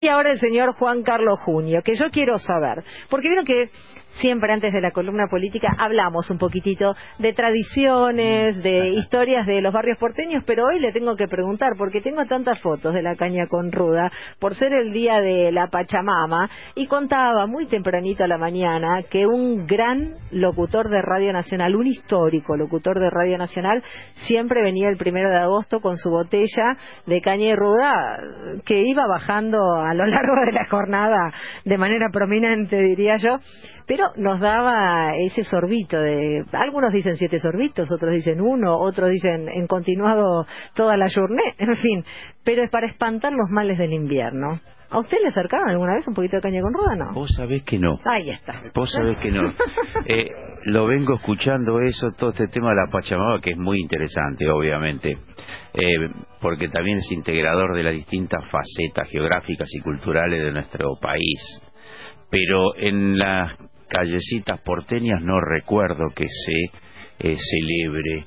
aquí ahora el señor Juan Carlos Junio, que yo quiero saber, porque vieron que siempre antes de la columna política hablamos un poquitito de tradiciones, de historias de los barrios porteños, pero hoy le tengo que preguntar, porque tengo tantas fotos de la caña con ruda, por ser el día de la Pachamama, y contaba muy tempranito a la mañana que un gran locutor de Radio Nacional, un histórico locutor de Radio Nacional, siempre venía el 1 de agosto con su botella de caña y ruda, que iba bajando a lo largo de la jornada de manera prominente, diría yo, pero nos daba ese sorbito de, algunos dicen 7 sorbitos, otros dicen 1, otros dicen en continuado toda la journée, en fin, pero es para espantar los males del invierno. ¿A usted le acercaban alguna vez un poquito de caña con ruda, no? Vos sabés que no. Ahí está. Vos sabés que no. Lo vengo escuchando eso, todo este tema de la Pachamama, que es muy interesante, obviamente, porque también es integrador de las distintas facetas geográficas y culturales de nuestro país. Pero en las callecitas porteñas no recuerdo que se celebre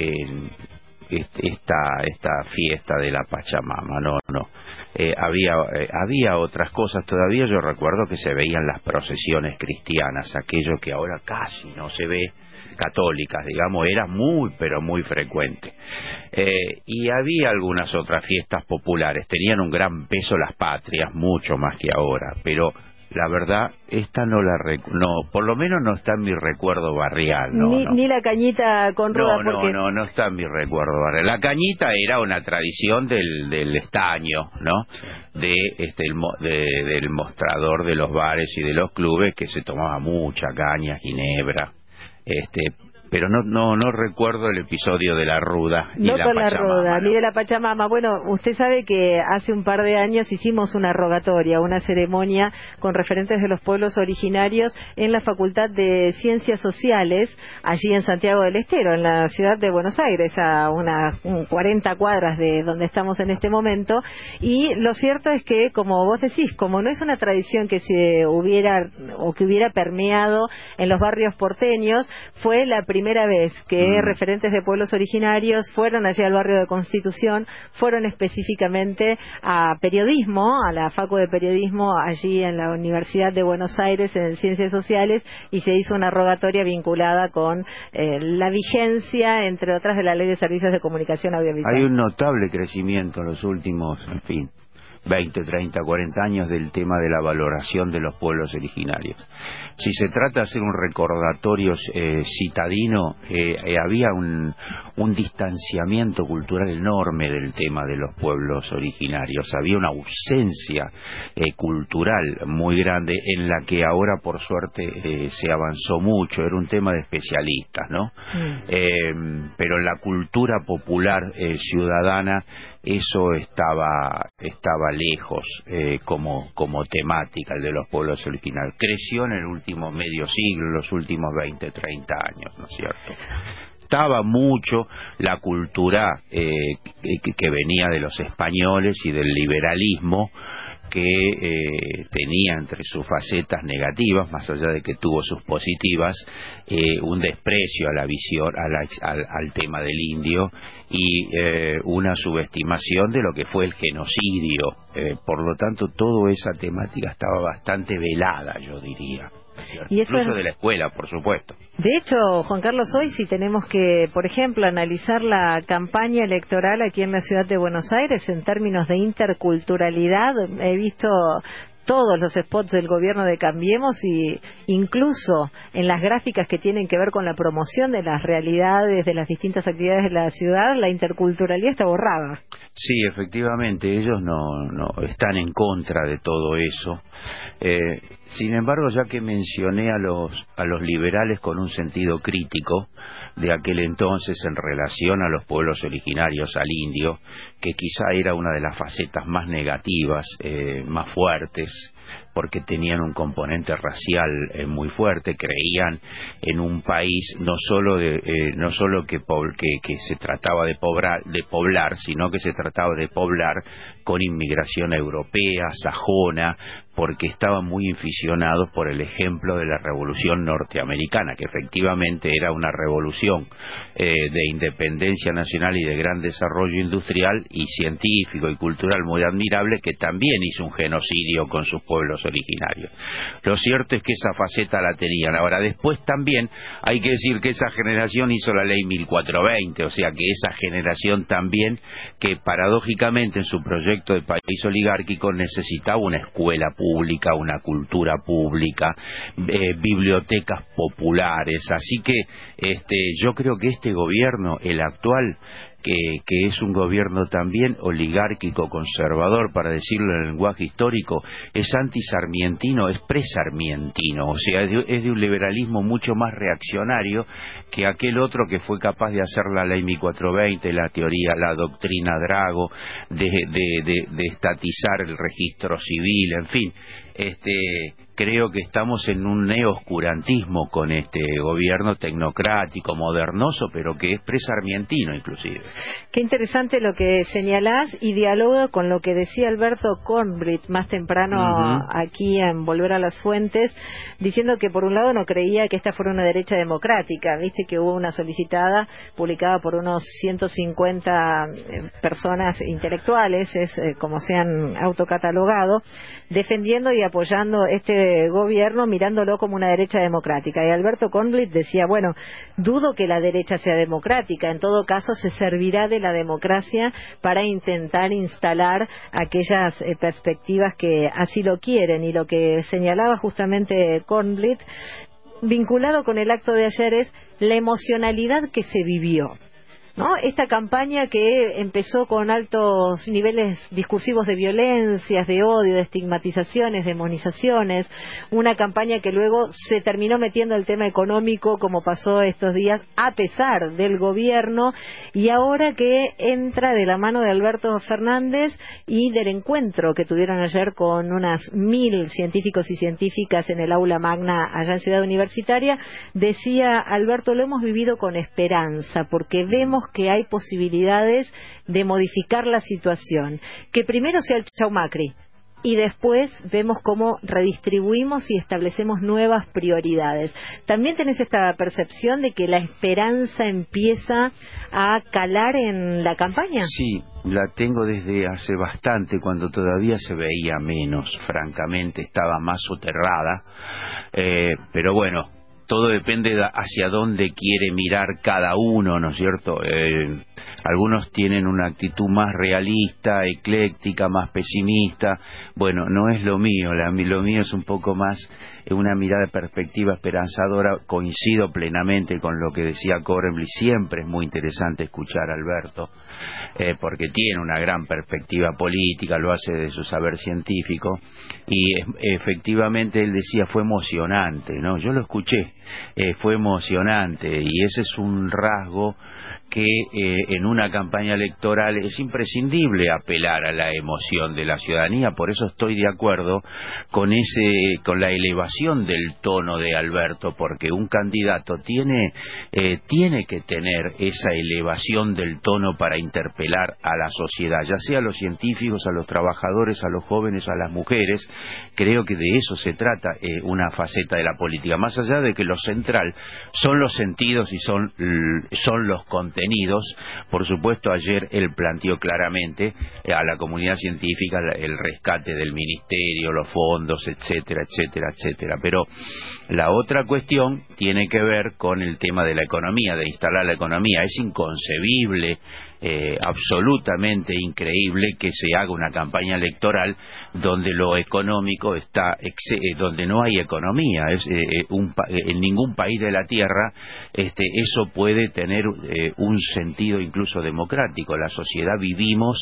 esta fiesta de la Pachamama, no. Había otras cosas todavía. Yo recuerdo que se veían las procesiones cristianas, aquello que ahora casi no se ve, católicas, digamos, era muy, pero muy frecuente. Y había algunas otras fiestas populares, tenían un gran peso las patrias, mucho más que ahora, pero la verdad, esta no por lo menos no está en mi recuerdo barrial. Ni la cañita con ruda. No está en mi recuerdo barrial. La cañita era una tradición del estaño, ¿no? Del mostrador de los bares y de los clubes, que se tomaba mucha caña, ginebra, pero no recuerdo el episodio de la ruda ni no la con Pachamama, la ruda, ¿no? ni de la Pachamama. Bueno, usted sabe que hace un par de años hicimos una rogatoria, una ceremonia con referentes de los pueblos originarios en la Facultad de Ciencias Sociales, allí en Santiago del Estero, en la ciudad de Buenos Aires, a unas 40 cuadras de donde estamos en este momento. Y lo cierto es que, como vos decís, como no es una tradición que se hubiera o que hubiera permeado en los barrios porteños, fue la primera vez que referentes de pueblos originarios fueron allí al barrio de Constitución, fueron específicamente a periodismo, a la Facu de Periodismo, allí en la Universidad de Buenos Aires, en Ciencias Sociales, y se hizo una rogatoria vinculada con la vigencia, entre otras, de la Ley de Servicios de Comunicación Audiovisual. Hay un notable crecimiento en los últimos, 20, 30, 40 años del tema de la valoración de los pueblos originarios. Si se trata de hacer un recordatorio citadino, había un distanciamiento cultural enorme del tema de los pueblos originarios. Había una ausencia cultural muy grande en la que ahora, por suerte, se avanzó mucho. Era un tema de especialistas, ¿no? Pero en la cultura popular ciudadana eso estaba lejos como temática, el de los pueblos originarios. Creció en el último medio siglo, los últimos 20, 30 años, ¿no es cierto? Estaba mucho la cultura que venía de los españoles y del liberalismo, que tenía entre sus facetas negativas, más allá de que tuvo sus positivas, un desprecio a la visión, al tema del indio, y una subestimación de lo que fue el genocidio. Por lo tanto, toda esa temática estaba bastante velada, yo diría. Y eso incluso de la escuela, por supuesto. De hecho, Juan Carlos, hoy si tenemos que, por ejemplo, analizar la campaña electoral aquí en la ciudad de Buenos Aires en términos de interculturalidad, he visto todos los spots del gobierno de Cambiemos, y incluso en las gráficas que tienen que ver con la promoción de las realidades de las distintas actividades de la ciudad, la interculturalidad está borrada. Sí, efectivamente, ellos no están en contra de todo eso. Sin embargo, ya que mencioné a los liberales con un sentido crítico de aquel entonces en relación a los pueblos originarios, al indio, que quizá era una de las facetas más negativas, más fuertes, porque tenían un componente racial muy fuerte, creían en un país no solo que se trataba de poblar, sino que se trataba de poblar con inmigración europea, sajona, porque estaban muy inficionados por el ejemplo de la Revolución Norteamericana, que efectivamente era una revolución de independencia nacional y de gran desarrollo industrial y científico y cultural muy admirable, que también hizo un genocidio con sus pueblos originarios. Lo cierto es que esa faceta la tenían. Ahora, después también hay que decir que esa generación hizo la ley 1420, o sea que esa generación también, que paradójicamente en su proyecto de país oligárquico necesitaba una escuela pública, una cultura pública, bibliotecas populares, así que yo creo que este gobierno, el actual, que es un gobierno también oligárquico, conservador, para decirlo en el lenguaje histórico, es antisarmientino, es presarmientino, o sea, es de un liberalismo mucho más reaccionario que aquel otro que fue capaz de hacer la ley 1420, la teoría, la doctrina Drago, de estatizar el registro civil, en fin. Creo que estamos en un neoscurantismo con este gobierno tecnocrático, modernoso, pero que es presarmientino inclusive. Qué interesante lo que señalás y dialoga con lo que decía Alberto Kornblith más temprano aquí en Volver a las Fuentes, diciendo que por un lado no creía que esta fuera una derecha democrática. Viste que hubo una solicitada publicada por unos 150 personas intelectuales, como se han autocatalogado, defendiendo y apoyando este gobierno, mirándolo como una derecha democrática. Y Alberto Kornblith decía, bueno, dudo que la derecha sea democrática, en todo caso se servirá de la democracia para intentar instalar aquellas perspectivas que así lo quieren. Y lo que señalaba justamente Kornblith, vinculado con el acto de ayer, es la emocionalidad que se vivió, ¿no? Esta campaña que empezó con altos niveles discursivos de violencias, de odio, de estigmatizaciones, demonizaciones, una campaña que luego se terminó metiendo el tema económico, como pasó estos días, a pesar del gobierno, y ahora que entra de la mano de Alberto Fernández y del encuentro que tuvieron ayer con unas 1000 científicos y científicas en el aula magna allá en Ciudad Universitaria, decía Alberto, lo hemos vivido con esperanza, porque vemos que hay posibilidades de modificar la situación, que primero sea el chau Macri y después vemos cómo redistribuimos y establecemos nuevas prioridades. ¿También tenés esta percepción de que la esperanza empieza a calar en la campaña? Sí, la tengo desde hace bastante, cuando todavía se veía menos, francamente, estaba más soterrada, pero bueno, todo depende de hacia dónde quiere mirar cada uno, ¿no es cierto? Algunos tienen una actitud más realista, ecléctica, más pesimista. Bueno, no es lo mío, lo mío es un poco más una mirada de perspectiva esperanzadora. Coincido plenamente con lo que decía Kornblith, siempre es muy interesante escuchar a Alberto, porque tiene una gran perspectiva política, lo hace de su saber científico, y efectivamente él decía, fue emocionante, ¿no? Yo lo escuché, fue emocionante, y ese es un rasgo que en una campaña electoral es imprescindible apelar a la emoción de la ciudadanía. Por eso estoy de acuerdo con la elevación del tono de Alberto, porque un candidato tiene que tener esa elevación del tono para interpelar a la sociedad, ya sea a los científicos, a los trabajadores, a los jóvenes, a las mujeres. Creo que de eso se trata una faceta de la política, más allá de que lo central son los sentidos y son los contenidos. Por supuesto, ayer él planteó claramente a la comunidad científica el rescate del ministerio, los fondos, etcétera, etcétera, etcétera. Pero la otra cuestión tiene que ver con el tema de la economía, de instalar la economía. Es inconcebible, absolutamente increíble, que se haga una campaña electoral donde lo económico donde no hay economía. En ningún país de la tierra eso puede tener un sentido incluso democrático. La sociedad vivimos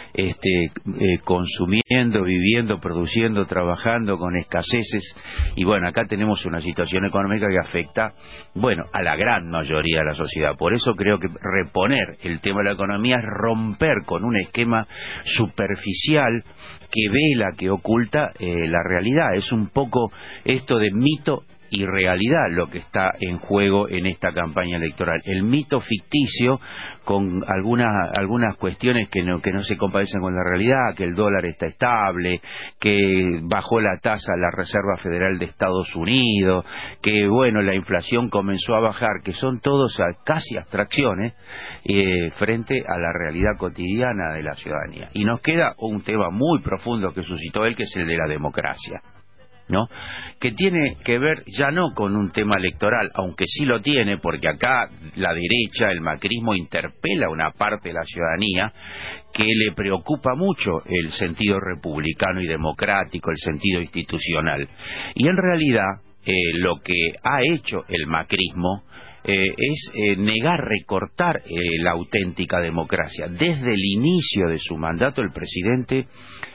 consumiendo, viviendo, produciendo, trabajando con escaseces, y bueno, acá tenemos una situación económica que afecta, bueno, a la gran mayoría de la sociedad. Por eso creo que reponer el tema de la economía economía es romper con un esquema superficial que vela, que oculta la realidad. Es un poco esto de mito y realidad lo que está en juego en esta campaña electoral. El mito ficticio con algunas cuestiones que no se compadecen con la realidad, que el dólar está estable, que bajó la tasa la Reserva Federal de Estados Unidos, que bueno, la inflación comenzó a bajar, que son todos casi abstracciones frente a la realidad cotidiana de la ciudadanía. Y nos queda un tema muy profundo que suscitó él, que es el de la democracia, ¿no? Que tiene que ver ya no con un tema electoral, aunque sí lo tiene, porque acá la derecha, el macrismo, interpela a una parte de la ciudadanía que le preocupa mucho el sentido republicano y democrático, el sentido institucional. Y en realidad lo que ha hecho el macrismo es negar, recortar la auténtica democracia. Desde el inicio de su mandato, el presidente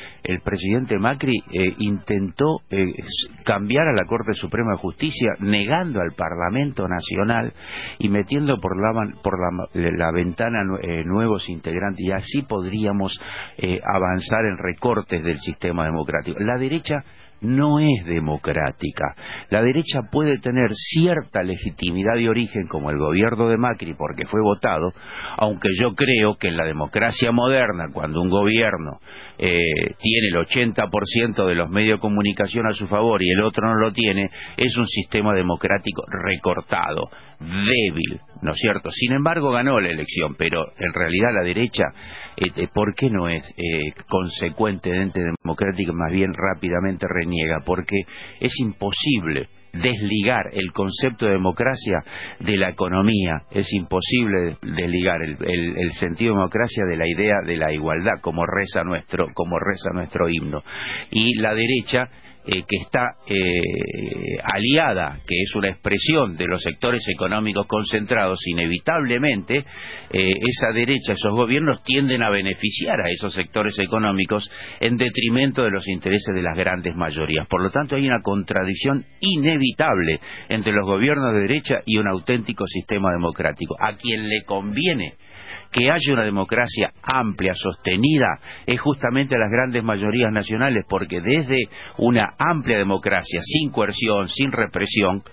Macri intentó cambiar a la Corte Suprema de Justicia, negando al Parlamento Nacional y metiendo por la ventana nuevos integrantes, y así podríamos avanzar en recortes del sistema democrático. La derecha no es democrática. La derecha puede tener cierta legitimidad de origen, como el gobierno de Macri, porque fue votado, aunque yo creo que en la democracia moderna, cuando un gobierno tiene el 80% de los medios de comunicación a su favor y el otro no lo tiene, es un sistema democrático recortado, débil, ¿no es cierto? Sin embargo, ganó la elección, pero en realidad la derecha, ¿por qué no es consecuentemente democrática? Más bien rápidamente reniega, porque es imposible desligar el concepto de democracia de la economía, es imposible desligar el sentido de democracia de la idea de la igualdad, como reza nuestro himno. Y la derecha que está aliada, que es una expresión de los sectores económicos concentrados, inevitablemente esa derecha, esos gobiernos tienden a beneficiar a esos sectores económicos en detrimento de los intereses de las grandes mayorías. Por lo tanto, hay una contradicción inevitable entre los gobiernos de derecha y un auténtico sistema democrático. A quien le conviene que haya una democracia amplia, sostenida, es justamente a las grandes mayorías nacionales, porque desde una amplia democracia, sin coerción, sin represión,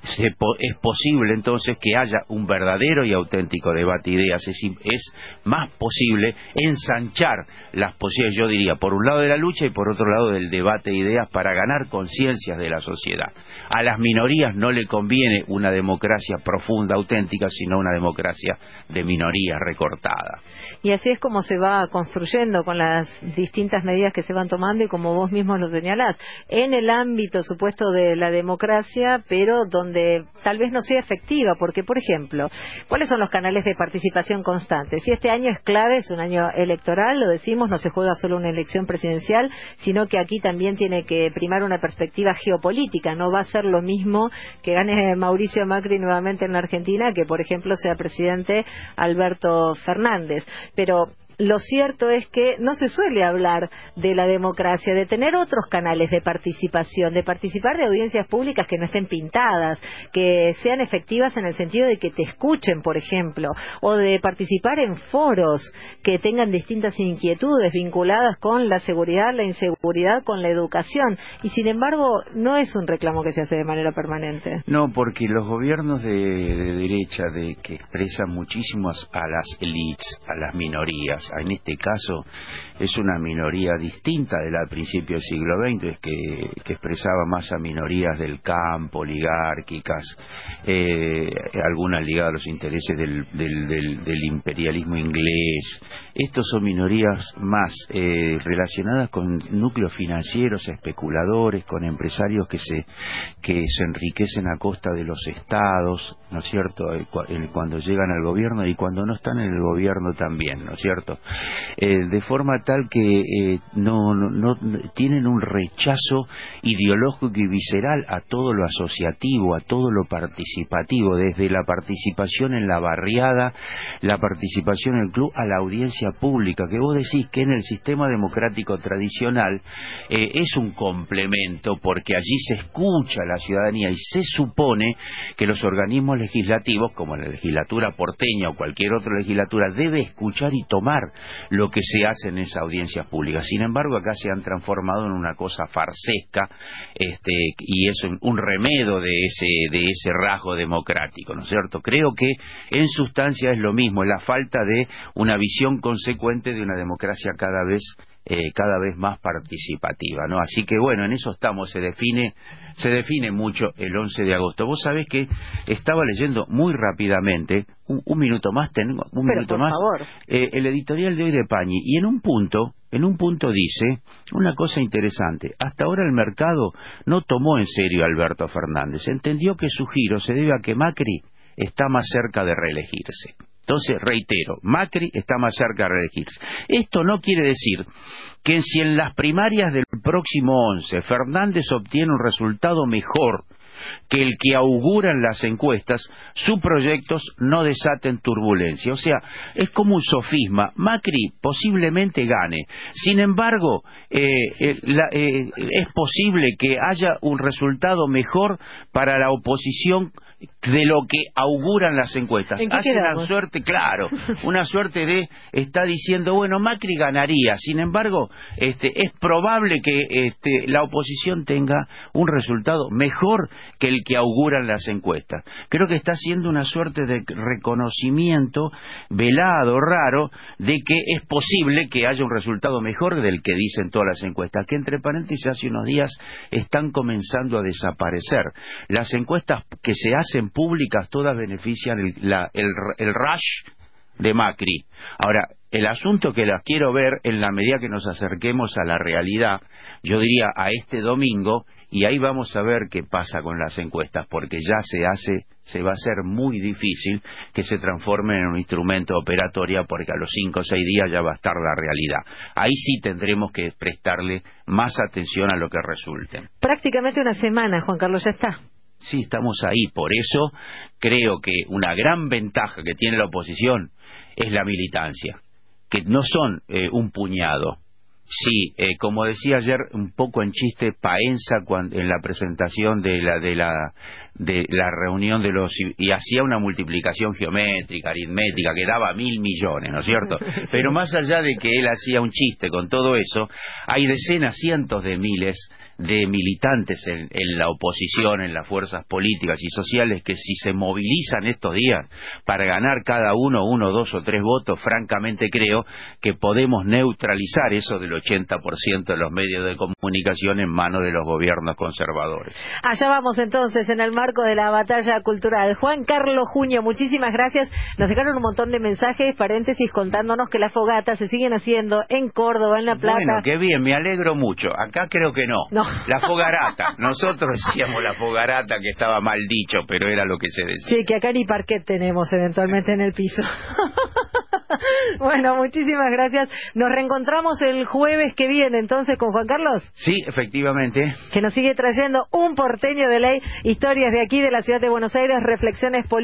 es posible entonces que haya un verdadero y auténtico debate de ideas. Es más posible ensanchar las posibilidades, yo diría, por un lado de la lucha y por otro lado del debate de ideas, para ganar conciencias de la sociedad. A las minorías no le conviene una democracia profunda, auténtica, sino una democracia de minorías recortada. Y así es como se va construyendo con las distintas medidas que se van tomando, y como vos mismo lo señalás, en el ámbito supuesto de la democracia, pero donde tal vez no sea efectiva, porque, por ejemplo, ¿cuáles son los canales de participación constante? Si este año es clave, es un año electoral, lo decimos, no se juega solo una elección presidencial, sino que aquí también tiene que primar una perspectiva geopolítica. No va a ser lo mismo que gane Mauricio Macri nuevamente en la Argentina que, por ejemplo, sea presidente Alberto Fernández. Pero lo cierto es que no se suele hablar de la democracia, de tener otros canales de participación, de participar de audiencias públicas que no estén pintadas, que sean efectivas en el sentido de que te escuchen, por ejemplo, o de participar en foros que tengan distintas inquietudes vinculadas con la seguridad, la inseguridad, con la educación. Y sin embargo, no es un reclamo que se hace de manera permanente. No, porque los gobiernos de derecha, que expresan muchísimo a las élites, a las minorías, en este caso es una minoría distinta de la al principio del siglo XX, que expresaba más a minorías del campo, oligárquicas, algunas ligadas a los intereses del imperialismo inglés. Estos son minorías más relacionadas con núcleos financieros, especuladores, con empresarios que se enriquecen a costa de los estados, ¿no es cierto?, cuando llegan al gobierno y cuando no están en el gobierno también, ¿no es cierto? de forma tal que no tienen un rechazo ideológico y visceral a todo lo asociativo, a todo lo participativo, desde la participación en la barriada, la participación en el club, a la audiencia pública, que vos decís que en el sistema democrático tradicional es un complemento, porque allí se escucha a la ciudadanía y se supone que los organismos legislativos, como la legislatura porteña o cualquier otra legislatura, debe escuchar y tomar lo que se hace en esa audiencia pública. Sin embargo, acá se han transformado en una cosa farsesca, y es un remedo de ese rasgo democrático, ¿no es cierto? Creo que en sustancia es lo mismo, la falta de una visión consecuente de una democracia cada vez más participativa, ¿no? Así que bueno, en eso estamos, se define mucho el 11 de agosto. Vos sabés que estaba leyendo muy rápidamente, un minuto más, tengo un Pero minuto por más, favor. El editorial de hoy de Pañi, y en un punto dice una cosa interesante: hasta ahora el mercado no tomó en serio a Alberto Fernández, entendió que su giro se debe a que Macri está más cerca de reelegirse. Entonces, reitero, Macri está más cerca de reelegirse. Esto no quiere decir que si en las primarias del próximo 11 Fernández obtiene un resultado mejor que el que auguran las encuestas, sus proyectos no desaten turbulencia. O sea, es como un sofisma. Macri posiblemente gane. Sin embargo, es posible que haya un resultado mejor para la oposición de lo que auguran las encuestas. Hace una suerte, claro, una suerte de, está diciendo, bueno, Macri ganaría, sin embargo, es probable que la oposición tenga un resultado mejor que el que auguran las encuestas. Creo que está haciendo una suerte de reconocimiento velado, raro, de que es posible que haya un resultado mejor del que dicen todas las encuestas, que entre paréntesis hace unos días están comenzando a desaparecer. Las encuestas que se hacen públicas todas benefician el rush de Macri. Ahora, el asunto que las quiero ver en la medida que nos acerquemos a la realidad, yo diría a este domingo, y ahí vamos a ver qué pasa con las encuestas, porque ya se va a hacer muy difícil que se transformen en un instrumento operatorio, porque a los 5 o 6 días ya va a estar la realidad. Ahí sí tendremos que prestarle más atención a lo que resulte. Prácticamente una semana, Juan Carlos, ya está. Sí, estamos ahí. Por eso creo que una gran ventaja que tiene la oposición es la militancia, que no son un puñado. Sí, como decía ayer un poco en chiste Paenza en la presentación de la reunión de los, y hacía una multiplicación geométrica, aritmética, que daba 1.000 millones, ¿no es cierto? Pero más allá de que él hacía un chiste con todo eso, hay decenas, cientos de miles de militantes en la oposición, en las fuerzas políticas y sociales, que si se movilizan estos días para ganar cada uno, 1, 2 o 3 votos, francamente creo que podemos neutralizar eso del 80% de los medios de comunicación en manos de los gobiernos conservadores. Allá vamos entonces, en el marco de la batalla cultural. Juan Carlos Junio, muchísimas gracias. Nos dejaron un montón de mensajes, paréntesis, contándonos que las fogatas se siguen haciendo en Córdoba, en La Plata. Bueno, qué bien, me alegro mucho. Acá creo que no. La fogarata. Nosotros decíamos la fogarata, que estaba mal dicho, pero era lo que se decía. Sí, que acá ni parquet tenemos eventualmente en el piso. Bueno, muchísimas gracias. Nos reencontramos el jueves que viene, entonces, con Juan Carlos. Sí, efectivamente. Que nos sigue trayendo un porteño de ley, historias de aquí, de la ciudad de Buenos Aires, reflexiones políticas.